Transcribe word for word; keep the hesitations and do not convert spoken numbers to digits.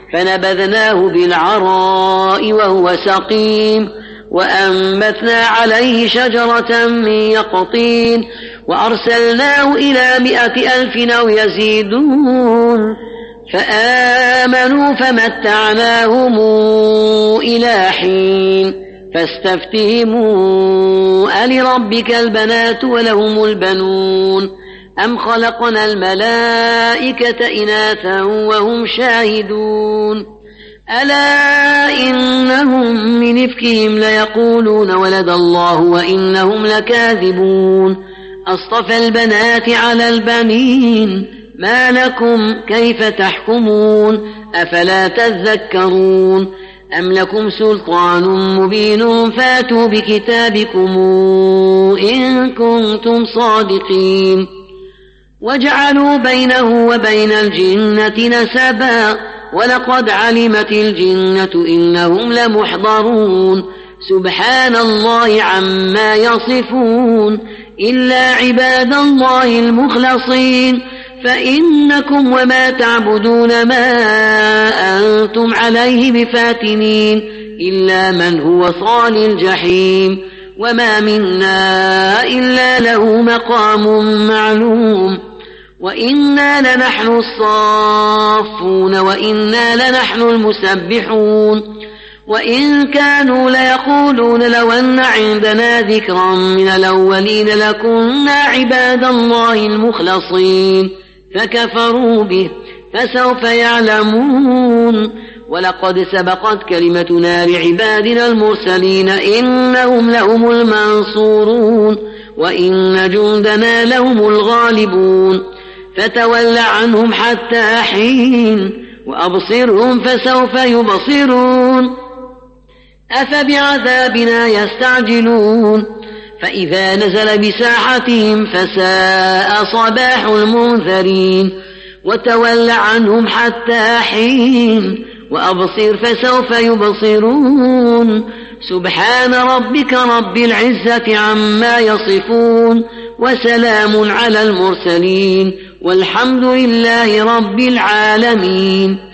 فنبذناه بالعراء وهو سقيم وأنبتنا عليه شجرة من يقطين وأرسلناه إلى مائة ألف أو يزيدون فآمنوا فمتعناهم إلى حين فاستفتهموا ألربك البنات ولهم البنون أم خلقنا الملائكة إناثا وهم شاهدون ألا إنهم من إفكهم ليقولون ولد الله وإنهم لكاذبون أصطفى البنات على البنين ما لكم كيف تحكمون أفلا تذكرون أم لكم سلطان مبين فاتوا بكتابكم إن كنتم صادقين وجعلوا بينه وبين الجنة نسبا ولقد علمت الجنة إنهم لمحضرون سبحان الله عما يصفون إلا عباد الله المخلصين فإنكم وما تعبدون ما أنتم عليه بفاتنين إلا من هو صال الجحيم وما منا إلا له مقام معلوم وإنا لنحن الصافون وإنا لنحن المسبحون وإن كانوا ليقولون لو أن عندنا ذكرا من الأولين لكنا عباد الله المخلصين فكفروا به فسوف يعلمون ولقد سبقت كلمتنا لعبادنا المرسلين إنهم لهم المنصورون وإن جندنا لهم الغالبون فتول عنهم حتى حين وأبصرهم فسوف يبصرون أفبعذابنا يستعجلون فإذا نزل بساحتهم فساء صباح المنذرين وتول عنهم حتى حين وأبصر فسوف يبصرون سبحان ربك رب العزة عما يصفون وسلام على المرسلين والحمد لله رب العالمين.